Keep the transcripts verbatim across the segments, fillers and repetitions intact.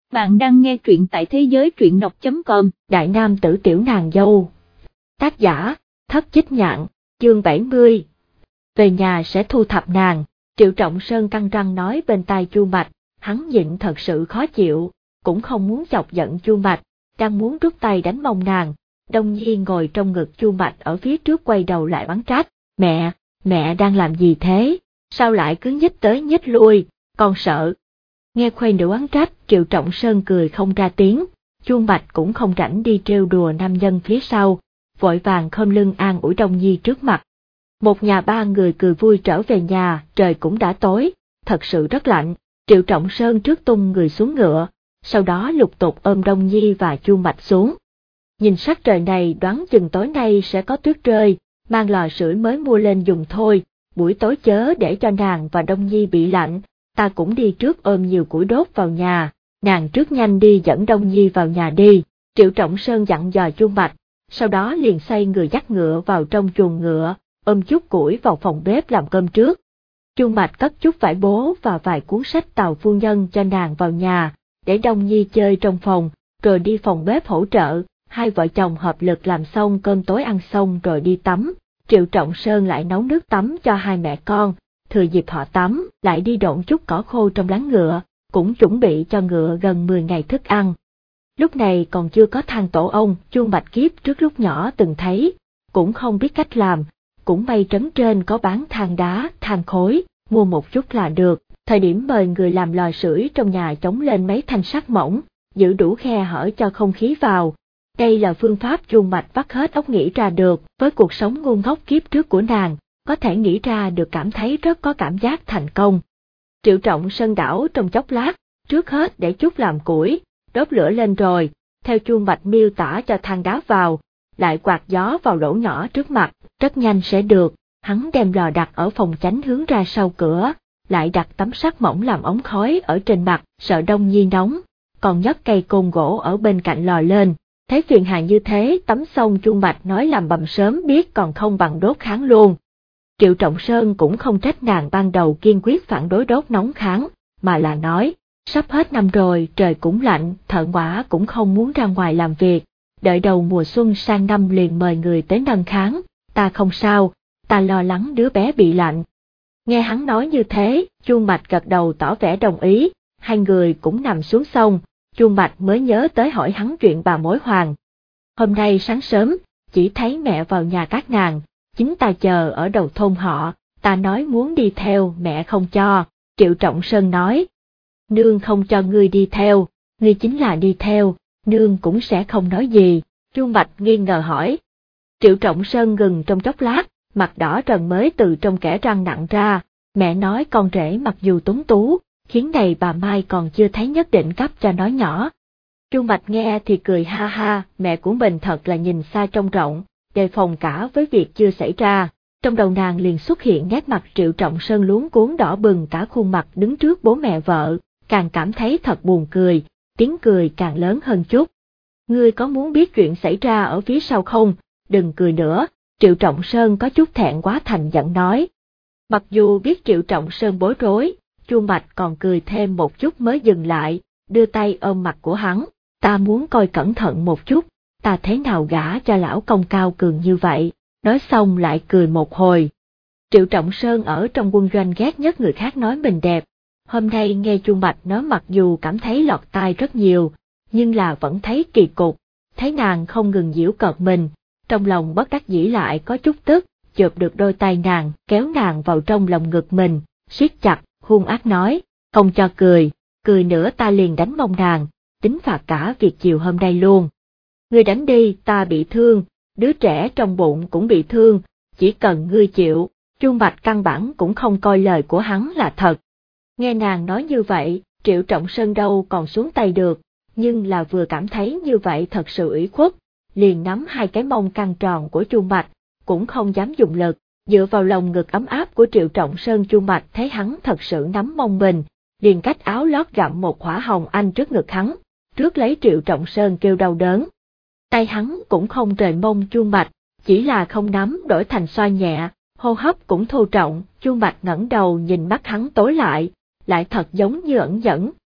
Bạn đang nghe truyện tại thế giới truyện đọc chấm com. Đại nam tử tiểu nàng dâu. Tác giả, Thất Chích Nhạn, chương bảy mươi. Về nhà sẽ thu thập nàng, Triệu Trọng Sơn căng răng nói bên tai Chu Mạch, hắn nhịn thật sự khó chịu, cũng không muốn chọc giận Chu Mạch, đang muốn rút tay đánh mông nàng. Đông Nhi ngồi trong ngực Chu Mạch ở phía trước quay đầu lại bắn trách, mẹ, mẹ đang làm gì thế, sao lại cứ nhích tới nhích lui, con sợ. Nghe khuê nữ oán trách, Triệu Trọng Sơn cười không ra tiếng, Chu Mạch cũng không rảnh đi trêu đùa nam nhân phía sau, vội vàng khom lưng an ủi Đông Nhi trước mặt. Một nhà ba người cười vui trở về nhà, trời cũng đã tối, thật sự rất lạnh, Triệu Trọng Sơn trước tung người xuống ngựa, sau đó lục tục ôm Đông Nhi và Chu Mạch xuống. Nhìn sắc trời này đoán chừng tối nay sẽ có tuyết rơi, mang lò sưởi mới mua lên dùng thôi, buổi tối chớ để cho nàng và Đông Nhi bị lạnh. Ta cũng đi trước ôm nhiều củi đốt vào nhà, nàng trước nhanh đi dẫn Đông Nhi vào nhà đi, Triệu Trọng Sơn dặn dò Chu Mạch, sau đó liền xoay người dắt ngựa vào trong chuồng ngựa, ôm chút củi vào phòng bếp làm cơm trước. Chu Mạch cất chút vải bố và vài cuốn sách Tào phu nhân cho nàng vào nhà, để Đông Nhi chơi trong phòng, rồi đi phòng bếp hỗ trợ, hai vợ chồng hợp lực làm xong cơm tối ăn xong rồi đi tắm, Triệu Trọng Sơn lại nấu nước tắm cho hai mẹ con. Thừa dịp họ tắm, lại đi độn chút cỏ khô trong láng ngựa, cũng chuẩn bị cho ngựa gần mười ngày thức ăn. Lúc này còn chưa có than tổ ong, Chu Mạch kiếp trước lúc nhỏ từng thấy, cũng không biết cách làm, cũng may trấn trên có bán than đá, than khối, mua một chút là được. Thời điểm mời người làm lò sưởi trong nhà chống lên mấy thanh sắt mỏng, giữ đủ khe hở cho không khí vào. Đây là phương pháp Chu Mạch vắt hết óc nghĩ ra được, với cuộc sống ngu ngốc kiếp trước của nàng. Có thể nghĩ ra được cảm thấy rất có cảm giác thành công. Triệu Trọng Sơn đảo trong chốc lát, trước hết để chút làm củi, đốt lửa lên rồi, theo Chu Mạch miêu tả cho than đá vào, lại quạt gió vào lỗ nhỏ trước mặt, rất nhanh sẽ được, hắn đem lò đặt ở phòng chánh hướng ra sau cửa, lại đặt tấm sắt mỏng làm ống khói ở trên mặt, sợ Đông Nhi nóng, còn nhấc cây côn gỗ ở bên cạnh lò lên. Thấy phiền hà như thế tắm xong Chu Mạch nói làm bầm sớm biết còn không bằng đốt kháng luôn. Triệu Trọng Sơn cũng không trách nàng ban đầu kiên quyết phản đối đốt nóng kháng, mà là nói, sắp hết năm rồi, trời cũng lạnh, thợ mỏ cũng không muốn ra ngoài làm việc, đợi đầu mùa xuân sang năm liền mời người tới nâng kháng, ta không sao, ta lo lắng đứa bé bị lạnh. Nghe hắn nói như thế, Chu Mạch gật đầu tỏ vẻ đồng ý, hai người cũng nằm xuống xong, Chu Mạch mới nhớ tới hỏi hắn chuyện bà mối hoàng. Hôm nay sáng sớm, chỉ thấy mẹ vào nhà các nàng. Chính ta chờ ở đầu thôn họ, ta nói muốn đi theo mẹ không cho, Triệu Trọng Sơn nói. Nương không cho ngươi đi theo, ngươi chính là đi theo, nương cũng sẽ không nói gì, Chu Mạch nghi ngờ hỏi. Triệu Trọng Sơn ngừng trong chốc lát, mặt đỏ rần mới từ trong kẽ răng nặng ra, mẹ nói con rể mặc dù tuấn tú, khiến này bà Mai còn chưa thấy nhất định cấp cho nói nhỏ. Chu Mạch nghe thì cười ha ha, mẹ của mình thật là nhìn xa trông rộng. Đề phòng cả với việc chưa xảy ra, trong đầu nàng liền xuất hiện nét mặt Triệu Trọng Sơn luống cuống đỏ bừng cả khuôn mặt đứng trước bố mẹ vợ, càng cảm thấy thật buồn cười, tiếng cười càng lớn hơn chút. Ngươi có muốn biết chuyện xảy ra ở phía sau không? Đừng cười nữa, Triệu Trọng Sơn có chút thẹn quá thành giận nói. Mặc dù biết Triệu Trọng Sơn bối rối, Chu Mạch còn cười thêm một chút mới dừng lại, đưa tay ôm mặt của hắn, ta muốn coi cẩn thận một chút. Ta thế nào gả cho lão công cao cường như vậy, nói xong lại cười một hồi. Triệu Trọng Sơn ở trong quân doanh ghét nhất người khác nói mình đẹp, hôm nay nghe Chu Mạch nói mặc dù cảm thấy lọt tai rất nhiều, nhưng là vẫn thấy kỳ cục, thấy nàng không ngừng giễu cợt mình, trong lòng bất đắc dĩ lại có chút tức, chộp được đôi tay nàng, kéo nàng vào trong lòng ngực mình, siết chặt, hung ác nói, không cho cười, cười nữa ta liền đánh mông nàng, tính phạt cả việc chiều hôm nay luôn. Ngươi đánh đi, ta bị thương, đứa trẻ trong bụng cũng bị thương, chỉ cần ngươi chịu, Chu Mạch căn bản cũng không coi lời của hắn là thật. Nghe nàng nói như vậy, Triệu Trọng Sơn đâu còn xuống tay được, nhưng là vừa cảm thấy như vậy thật sự ủy khuất, liền nắm hai cái mông căng tròn của Chu Mạch, cũng không dám dùng lực, dựa vào lồng ngực ấm áp của Triệu Trọng Sơn. Chu Mạch thấy hắn thật sự nắm mông mình, liền cách áo lót gặm một quả hồng anh trước ngực hắn, trước lấy Triệu Trọng Sơn kêu đau đớn. Tay hắn cũng không rời mông Chu Mạch, chỉ là không nắm đổi thành xoa nhẹ, hô hấp cũng thô trọng. Chu Mạch ngẩng đầu nhìn mắt hắn tối lại, lại thật giống như ẩn dẫn,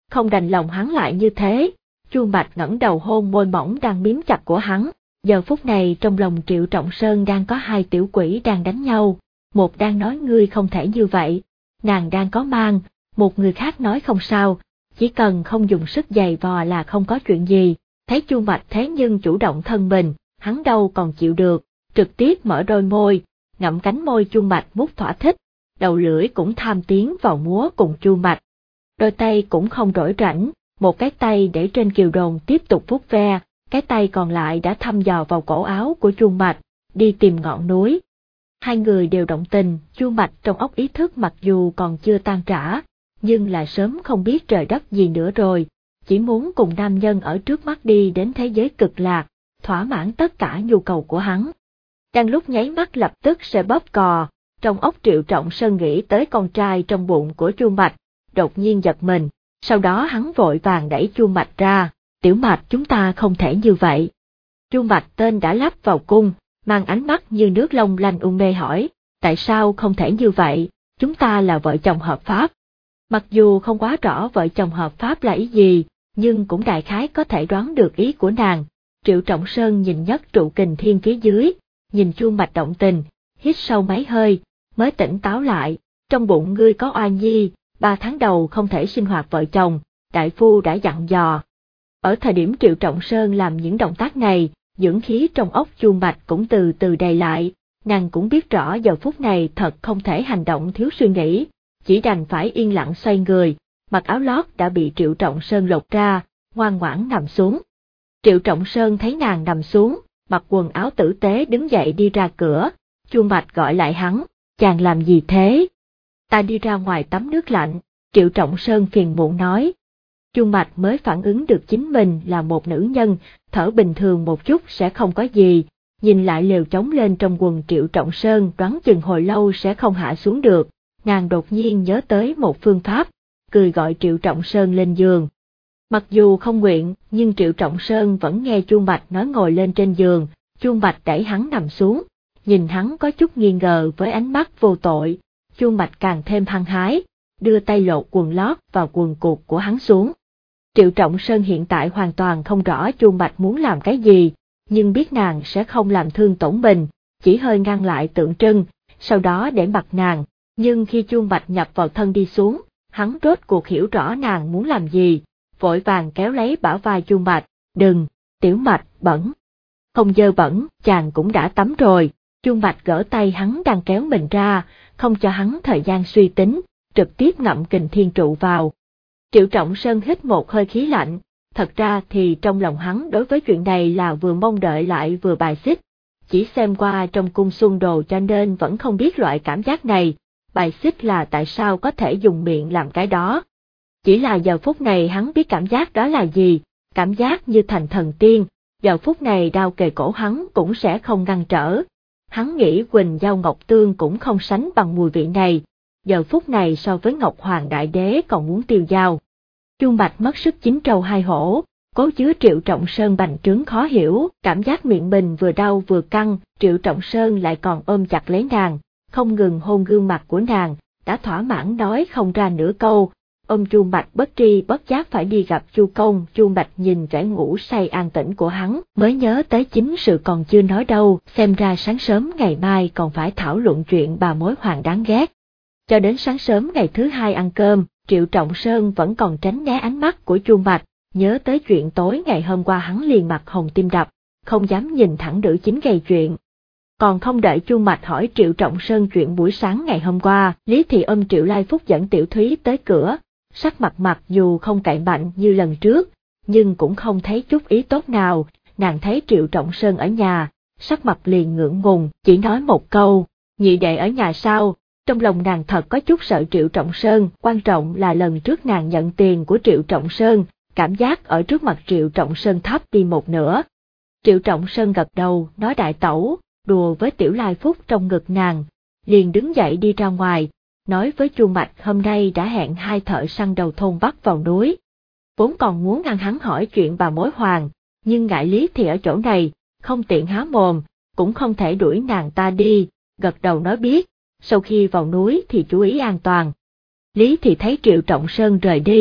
không đành lòng hắn lại như thế. Chu Mạch ngẩng đầu hôn môi mỏng đang miếm chặt của hắn. Giờ phút này trong lòng Triệu Trọng Sơn đang có hai tiểu quỷ đang đánh nhau, một đang nói ngươi không thể như vậy, nàng đang có mang, một người khác nói không sao, chỉ cần không dùng sức giày vò là không có chuyện gì. Thấy Chu Mạch thế nhưng chủ động thân mình, hắn đâu còn chịu được, trực tiếp mở đôi môi, ngậm cánh môi Chu Mạch mút thỏa thích, đầu lưỡi cũng tham tiến vào múa cùng Chu Mạch. Đôi tay cũng không rỗi rãnh, một cái tay để trên kiều đồn tiếp tục vuốt ve, cái tay còn lại đã thăm dò vào cổ áo của Chu Mạch, đi tìm ngọn núi. Hai người đều động tình, Chu Mạch trong óc ý thức mặc dù còn chưa tan rã, nhưng là sớm không biết trời đất gì nữa rồi, chỉ muốn cùng nam nhân ở trước mắt đi đến thế giới cực lạc, thỏa mãn tất cả nhu cầu của hắn. Đang lúc nháy mắt lập tức sẽ bóp cò, trong óc Triệu Trọng Sơn nghĩ tới con trai trong bụng của Chu Mạch, đột nhiên giật mình, sau đó hắn vội vàng đẩy Chu Mạch ra, Tiểu Mạch chúng ta không thể như vậy. Chu Mạch tên đã lắp vào cung, mang ánh mắt như nước long lanh u mê hỏi, tại sao không thể như vậy, chúng ta là vợ chồng hợp pháp. Mặc dù không quá rõ vợ chồng hợp pháp là ý gì, nhưng cũng đại khái có thể đoán được ý của nàng. Triệu Trọng Sơn nhìn Nhất Trụ Kình Thiên phía dưới, nhìn Chu Mạch động tình, hít sâu mấy hơi, mới tỉnh táo lại, trong bụng ngươi có oa nhi, ba tháng đầu không thể sinh hoạt vợ chồng, đại phu đã dặn dò. Ở thời điểm Triệu Trọng Sơn làm những động tác này, dưỡng khí trong óc Chu Mạch cũng từ từ đầy lại, nàng cũng biết rõ giờ phút này thật không thể hành động thiếu suy nghĩ, chỉ đành phải yên lặng xoay người, mặc áo lót đã bị Triệu Trọng Sơn lột ra, ngoan ngoãn nằm xuống. Triệu Trọng Sơn thấy nàng nằm xuống, mặc quần áo tử tế đứng dậy đi ra cửa, Chu Mạch gọi lại hắn, chàng làm gì thế? Ta đi ra ngoài tắm nước lạnh, Triệu Trọng Sơn phiền muộn nói. Chu Mạch mới phản ứng được chính mình là một nữ nhân, thở bình thường một chút sẽ không có gì, nhìn lại lều chống lên trong quần Triệu Trọng Sơn đoán chừng hồi lâu sẽ không hạ xuống được, nàng đột nhiên nhớ tới một phương pháp, cười gọi Triệu Trọng Sơn lên giường. Mặc dù không nguyện, nhưng Triệu Trọng Sơn vẫn nghe Chu Mạch nói ngồi lên trên giường, Chu Mạch đẩy hắn nằm xuống, nhìn hắn có chút nghi ngờ với ánh mắt vô tội, Chu Mạch càng thêm hăng hái, đưa tay lột quần lót vào quần cụt của hắn xuống. Triệu Trọng Sơn hiện tại hoàn toàn không rõ Chu Mạch muốn làm cái gì, nhưng biết nàng sẽ không làm thương tổn mình, chỉ hơi ngăn lại tượng trưng, sau đó để mặc nàng, nhưng khi Chu Mạch nhập vào thân đi xuống, hắn rốt cuộc hiểu rõ nàng muốn làm gì, vội vàng kéo lấy bả vai Chu Mạch, đừng, Tiểu Mạch, bẩn. Không dơ bẩn, chàng cũng đã tắm rồi, Chu Mạch gỡ tay hắn đang kéo mình ra, không cho hắn thời gian suy tính, trực tiếp ngậm Kình Thiên Trụ vào. Triệu Trọng Sơn hít một hơi khí lạnh, thật ra thì trong lòng hắn đối với chuyện này là vừa mong đợi lại vừa bài xích, chỉ xem qua trong cung Xuân Đồ cho nên vẫn không biết loại cảm giác này, bài xích là tại sao có thể dùng miệng làm cái đó. Chỉ là giờ phút này hắn biết cảm giác đó là gì, cảm giác như thành thần tiên, giờ phút này đao kề cổ hắn cũng sẽ không ngăn trở. Hắn nghĩ Quỳnh Giao Ngọc Tương cũng không sánh bằng mùi vị này, giờ phút này so với Ngọc Hoàng Đại Đế còn muốn tiêu dao. Chu Mạch mất sức chín trâu hai hổ, cố chứa Triệu Trọng Sơn bành trướng khó hiểu, cảm giác miệng mình vừa đau vừa căng, Triệu Trọng Sơn lại còn ôm chặt lấy nàng, không ngừng hôn gương mặt của nàng, đã thỏa mãn nói không ra nửa câu. Ôm Chu Mạch bất tri bất giác phải đi gặp Chu Công, Chu Mạch nhìn vẻ ngủ say an tĩnh của hắn, mới nhớ tới chính sự còn chưa nói đâu, xem ra sáng sớm ngày mai còn phải thảo luận chuyện bà mối hoàng đáng ghét. Cho đến sáng sớm ngày thứ hai ăn cơm, Triệu Trọng Sơn vẫn còn tránh né ánh mắt của Chu Mạch, nhớ tới chuyện tối ngày hôm qua hắn liền mặt hồng tim đập, không dám nhìn thẳng nữ chính gây chuyện. Còn không đợi Chu Mạch hỏi Triệu Trọng Sơn chuyện buổi sáng ngày hôm qua, Lý Thị ôm Triệu Lai Phúc dẫn Tiểu Thúy tới cửa. Sắc mặt mặc dù không cậy mạnh như lần trước, nhưng cũng không thấy chút ý tốt nào, nàng thấy Triệu Trọng Sơn ở nhà, sắc mặt liền ngượng ngùng, chỉ nói một câu, nhị đệ ở nhà sao, trong lòng nàng thật có chút sợ Triệu Trọng Sơn, quan trọng là lần trước nàng nhận tiền của Triệu Trọng Sơn, cảm giác ở trước mặt Triệu Trọng Sơn thấp đi một nửa. Triệu Trọng Sơn gật đầu, nói đại tẩu, đùa với Tiểu Lai Phúc trong ngực nàng, liền đứng dậy đi ra ngoài. Nói với Chu Mạch hôm nay đã hẹn hai thợ săn đầu thôn bắt vào núi. Vốn còn muốn ngăn hắn hỏi chuyện bà mối hoàng, nhưng ngại Lý Thị ở chỗ này, không tiện há mồm, cũng không thể đuổi nàng ta đi, gật đầu nói biết, sau khi vào núi thì chú ý an toàn. Lý Thị thấy Triệu Trọng Sơn rời đi,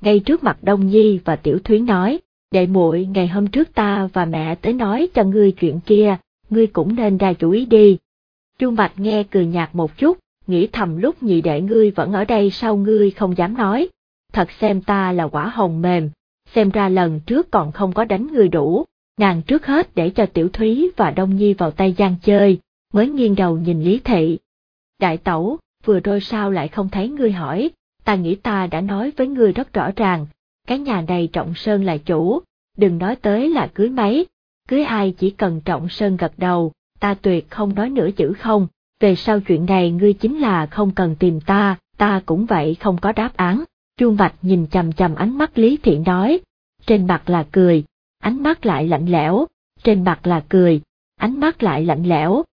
ngay trước mặt Đông Nhi và Tiểu Thúy nói, đệ muội, ngày hôm trước ta và mẹ tới nói cho ngươi chuyện kia, ngươi cũng nên ra chủ ý đi. Chu Mạch nghe cười nhạt một chút, nghĩ thầm lúc nhị đệ ngươi vẫn ở đây sao ngươi không dám nói, thật xem ta là quả hồng mềm, xem ra lần trước còn không có đánh ngươi đủ. Nàng trước hết để cho Tiểu Thúy và Đông Nhi vào tay Giang chơi, mới nghiêng đầu nhìn Lý Thị. Đại tẩu, vừa rồi sao lại không thấy ngươi hỏi, ta nghĩ ta đã nói với ngươi rất rõ ràng, cái nhà này Trọng Sơn là chủ, đừng nói tới là cưới mấy, cưới ai chỉ cần Trọng Sơn gật đầu, ta tuyệt không nói nửa chữ không, về sau chuyện này ngươi chính là không cần tìm ta, ta cũng vậy không có đáp án. Chu Mạch nhìn chằm chằm ánh mắt Lý Thị nói, trên mặt là cười, ánh mắt lại lạnh lẽo, trên mặt là cười, ánh mắt lại lạnh lẽo,